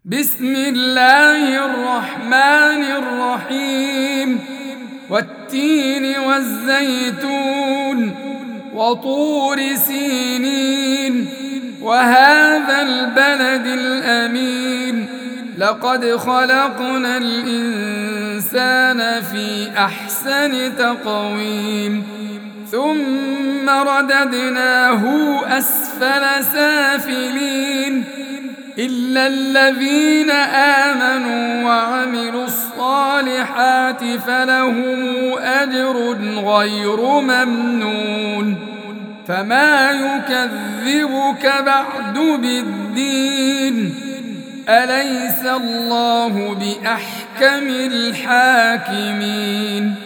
بسم الله الرحمن الرحيم والتين والزيتون وطور سينين وهذا البلد الأمين لقد خلقنا الإنسان في أحسن تقويم ثم رددناه أسفل سافلين إلا الذين آمنوا وعملوا الصالحات فلهم أجر غير ممنون فما يكذبك بعد بالدين أليس الله بأحكم الحاكمين